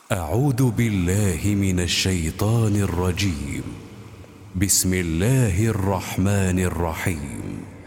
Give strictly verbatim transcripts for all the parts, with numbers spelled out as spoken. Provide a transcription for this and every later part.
أعوذ بالله من الشيطان الرجيم. بسم الله الرحمن الرحيم.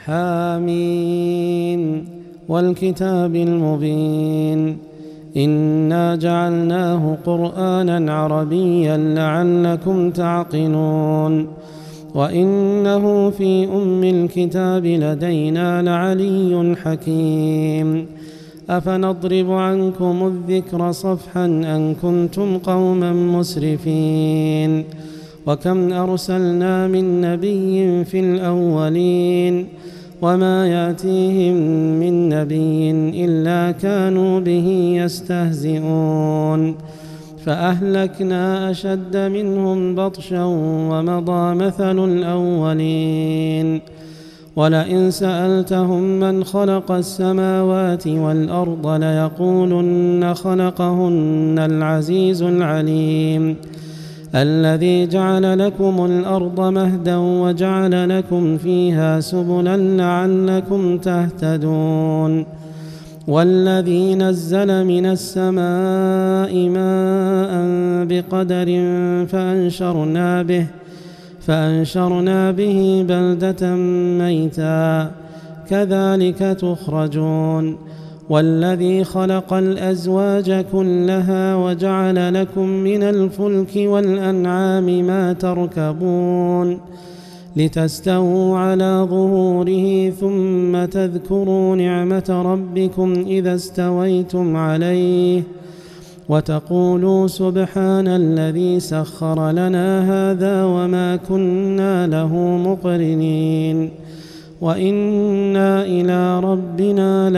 حامين والكتاب المبين إنا جعلناه قرآنا عربيا لعلكم تعقلون وإنه في أم الكتاب لدينا لعلي حكيم. أفنضرب عنكم الذكر صفحا أن كنتم قوما مسرفين وكم أرسلنا من نبي في الأولين وما يأتيهم من نبي إلا كانوا به يستهزئون فأهلكنا أشد منهم بطشا ومضى مثل الأولين ولئن سألتهم من خلق السماوات والأرض ليقولن خلقهن العزيز العليم الذي جعل لكم الأرض مهدا وجعل لكم فيها سبلا لعلكم تهتدون والذي نزل من السماء ماء بقدر فأنشرنا به فأنشرنا به بلدة ميتا كذلك تخرجون والذي خلق الأزواج كلها وجعل لكم من الفلك والأنعام ما تركبون لتستووا على ظهوره ثم تذكروا نعمة ربكم إذا استويتم عليه وتقولوا سبحان الذي سخر لنا هذا وما كنا له مقرنين وإنا إلى ربنا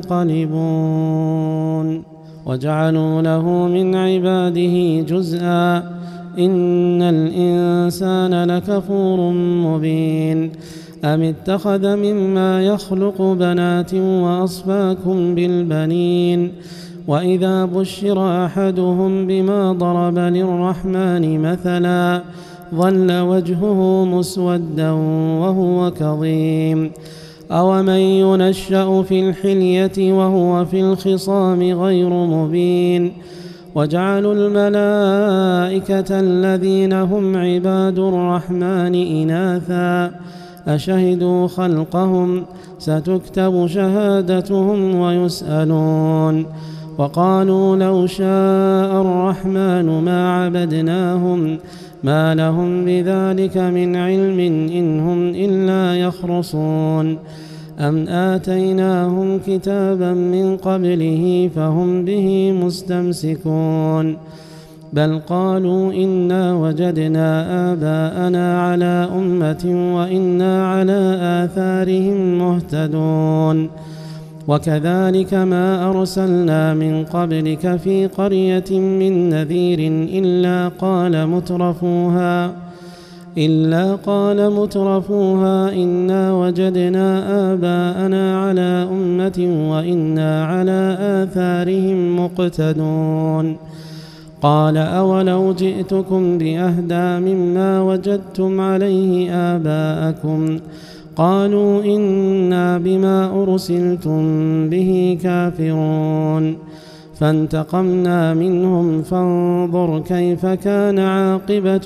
لمنقلبون وجعلوا له من عباده جزءا إن الإنسان لكفور مبين أم اتخذ مما يخلق بنات وأصفاكم بالبنين وإذا بشر أحدهم بما ضرب للرحمن مثلا ظل وجهه مسودا وهو كظيم أومن ينشأ في الحلية وهو في الخصام غير مبين وجعلوا الملائكة الذين هم عباد الرحمن إناثا أشهدوا خلقهم ستكتب شهادتهم ويسألون وقالوا لو شاء الرحمن ما عبدناهم ما لهم بذلك من علم إن هم إلا يخرصون أم آتيناهم كتابا من قبله فهم به مستمسكون بل قالوا إنا وجدنا آباءنا على أمة وإنا على آثارهم مهتدون وكذلك ما أرسلنا من قبلك في قرية من نذير إلا قال مترفوها إلا قال مترفوها إنا وجدنا آباءنا على أمة وإنا على آثارهم مقتدون قال أولو جئتكم بأهدى مما وجدتم عليه آباءكم قالوا إنا بما أرسلتم به كافرون فانتقمنا منهم فانظر كيف كان عاقبة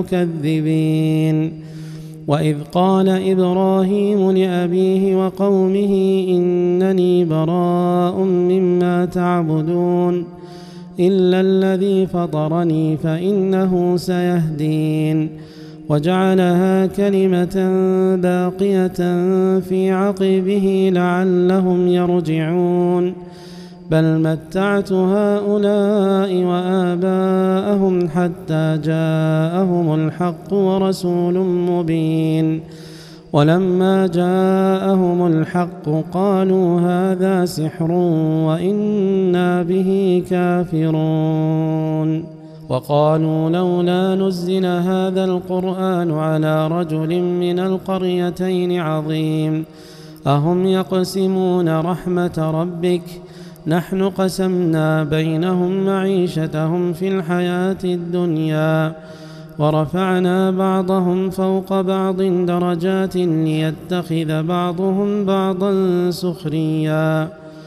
المكذبين وإذ قال إبراهيم لأبيه وقومه إنني براء مما تعبدون إلا الذي فطرني فإنه سيهدين وجعلها كلمة باقية في عقبه لعلهم يرجعون بل متعت هؤلاء وآباءهم حتى جاءهم الحق ورسول مبين ولما جاءهم الحق قالوا هذا سحر وإنا به كافرون وقالوا لولا نزل هذا القرآن على رجل من القريتين عظيم أهم يقسمون رحمة ربك نحن قسمنا بينهم معيشتهم في الحياة الدنيا ورفعنا بعضهم فوق بعض درجات ليتخذ بعضهم بعضا سخريا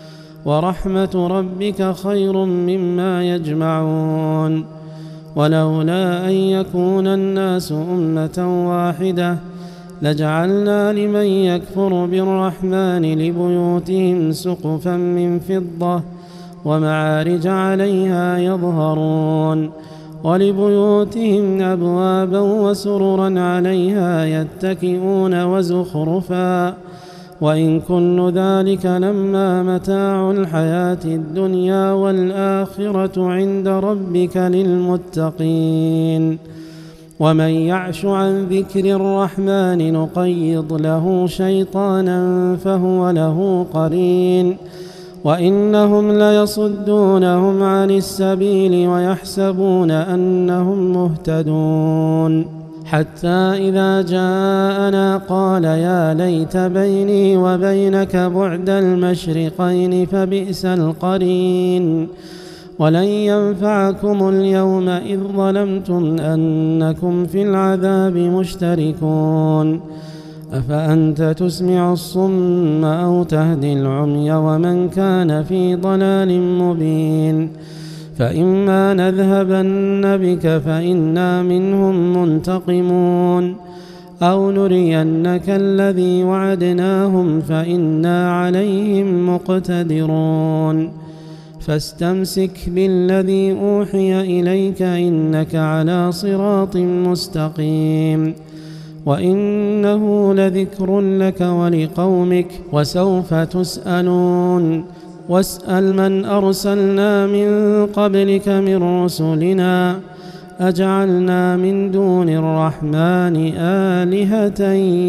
ورحمة ربك خير مما يجمعون. ولولا أن يكون الناس أمة واحدة لجعلنا لمن يكفر بالرحمن لبيوتهم سقفا من فضة ومعارج عليها يظهرون ولبيوتهم أبوابا وسررا عليها يتكئون وزخرفا وإن كل ذلك لما متاع الحياة الدنيا والآخرة عند ربك للمتقين. ومن يعش عن ذكر الرحمن نقيض له شيطانا فهو له قرين وإنهم ليصدونهم عن السبيل ويحسبون أنهم مهتدون حتى إذا جاءنا قال يا ليت بيني وبينك بعد المشرقين فبئس القرين. ولن ينفعكم اليوم إذ ظلمتم أنكم في العذاب مشتركون. أفأنت تسمع الصم أو تهدي العمي ومن كان في ضلال مبين. فإما نذهبن بك فإنا منهم منتقمون أو نرينك الذي وعدناهم فإنا عليهم مقتدرون. فاستمسك بالذي أوحي إليك إنك على صراط مستقيم وإنه لذكر لك ولقومك وسوف تسألون. واسأل من أرسلنا من قبلك من رسلنا أجعلنا من دون الرحمن آلهة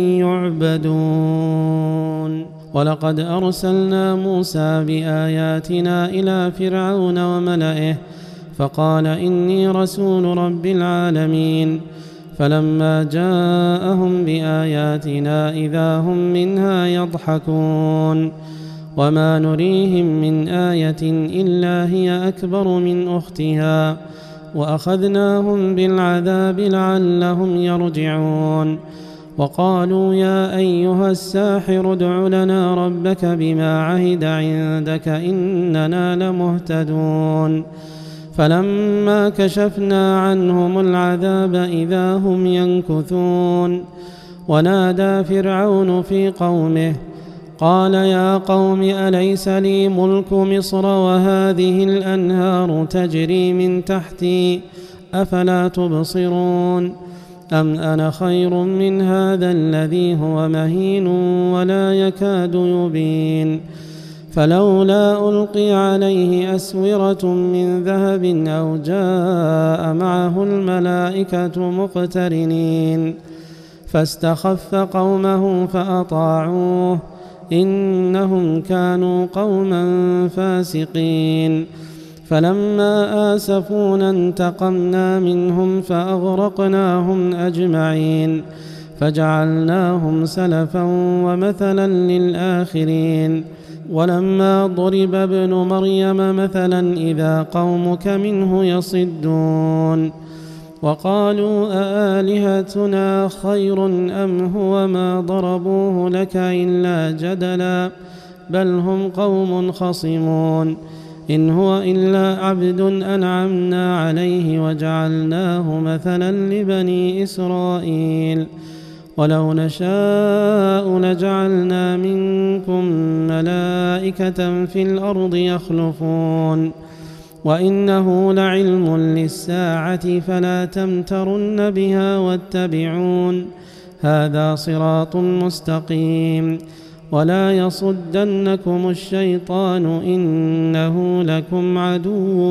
يعبدون. ولقد أرسلنا موسى بآياتنا إلى فرعون وملئه فقال إني رسول رب العالمين. فلما جاءهم بآياتنا إذا هم منها يضحكون. وما نريهم من آية إلا هي أكبر من أختها وأخذناهم بالعذاب لعلهم يرجعون. وقالوا يا أيها الساحر ادع لنا ربك بما عهد عندك إننا لمهتدون. فلما كشفنا عنهم العذاب إذا هم ينكثون. ونادى فرعون في قومه قال يا قوم أليس لي ملك مصر وهذه الأنهار تجري من تحتي أفلا تبصرون. أم أنا خير من هذا الذي هو مهين ولا يكاد يبين. فلولا ألقي عليه أسورة من ذهب أو جاء معه الملائكة مقترنين. فاستخف قومه فأطاعوه إنهم كانوا قوما فاسقين. فلما آسفونا انتقمنا منهم فأغرقناهم أجمعين فجعلناهم سلفا ومثلا للآخرين. ولما ضرب ابن مريم مثلا إذا قومك منه يصدون. وقالوا أآلهتنا خير أم هو ما ضربوه لك إلا جدلا بل هم قوم خصمون. إن هو إلا عبد أنعمنا عليه وجعلناه مثلا لبني إسرائيل. ولو نشاء لجعلنا منكم ملائكة في الأرض يخلفون. وإنه لعلم للساعة فلا تمترن بها واتبعون هذا صراط مستقيم. ولا يصدنكم الشيطان إنه لكم عدو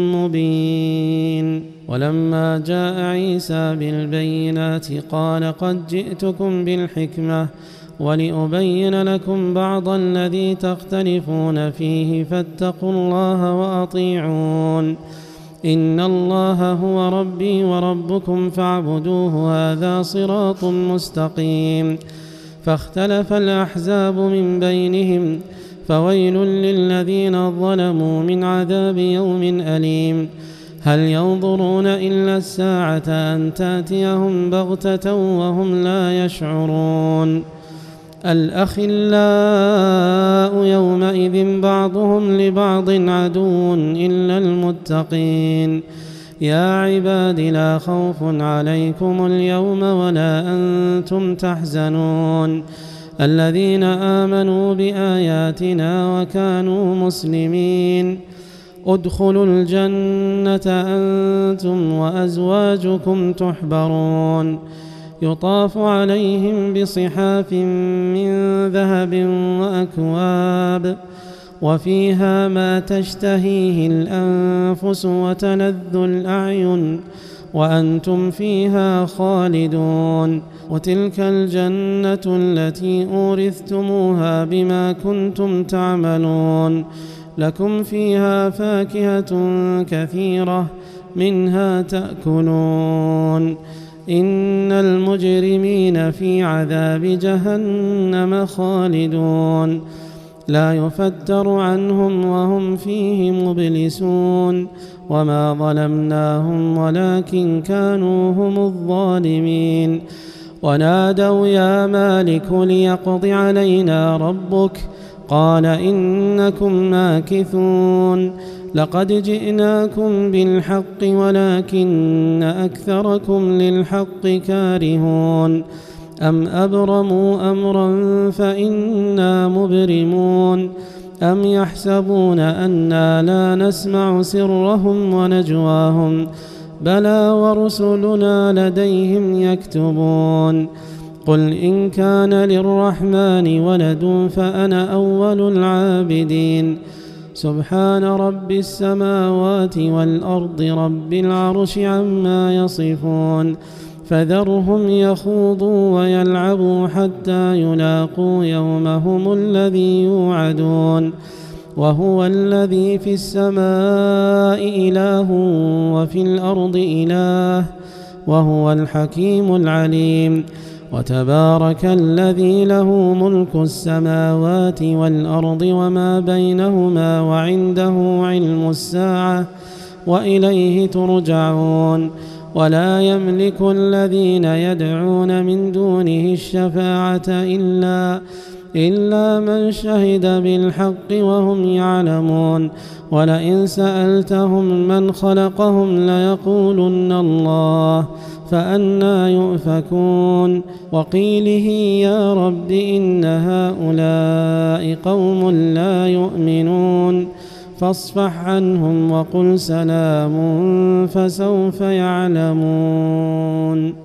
مبين. ولما جاء عيسى بالبينات قال قد جئتكم بالحكمة ولأبين لكم بعض الذي تختلفون فيه فاتقوا الله وأطيعون. إن الله هو ربي وربكم فاعبدوه هذا صراط مستقيم. فاختلف الأحزاب من بينهم فويل للذين ظلموا من عذاب يوم أليم. هل ينظرون إلا الساعة أن تأتيهم بغتة وهم لا يشعرون. الأخلاء يومئذ بعضهم لبعض عدو إلا المتقين يا عباد لا خوف عليكم اليوم ولا أنتم تحزنون الذين آمنوا بآياتنا وكانوا مسلمين ادخلوا الجنة أنتم وأزواجكم تحبرون يطاف عليهم بصحاف من ذهب وأكواب وفيها ما تشتهيه الأنفس وتلذ الأعين وأنتم فيها خالدون وتلك الجنة التي أورثتموها بما كنتم تعملون لكم فيها فاكهة كثيرة منها تأكلون إن المجرمين في عذاب جهنم خالدون لا يفتر عنهم وهم فيه مبلسون وما ظلمناهم ولكن كانوا هم الظالمين ونادوا يا مالك ليقض علينا ربك قال إنكم ماكثون لقد جئناكم بالحق ولكن أكثركم للحق كارهون أم أبرموا أمرا فإنا مبرمون أم يحسبون أنا لا نسمع سرهم ونجواهم بلى ورسلنا لديهم يكتبون قل إن كان للرحمن ولد فأنا أول العابدين سبحان رب السماوات والأرض رب العرش عما يصفون فذرهم يخوضوا ويلعبوا حتى يلاقوا يومهم الذي يوعدون وهو الذي في السماء إله وفي الأرض إله وهو الحكيم العليم وتبارك الذي له ملك السماوات والأرض وما بينهما وعنده علم الساعة وإليه ترجعون ولا يملك الذين يدعون من دونه الشفاعة إلا إلا من شهد بالحق وهم يعلمون ولئن سألتهم من خلقهم ليقولن الله فأنى يؤفكون وقيله يا رب إن هؤلاء قوم لا يؤمنون فاصفح عنهم وقل سلام فسوف يعلمون.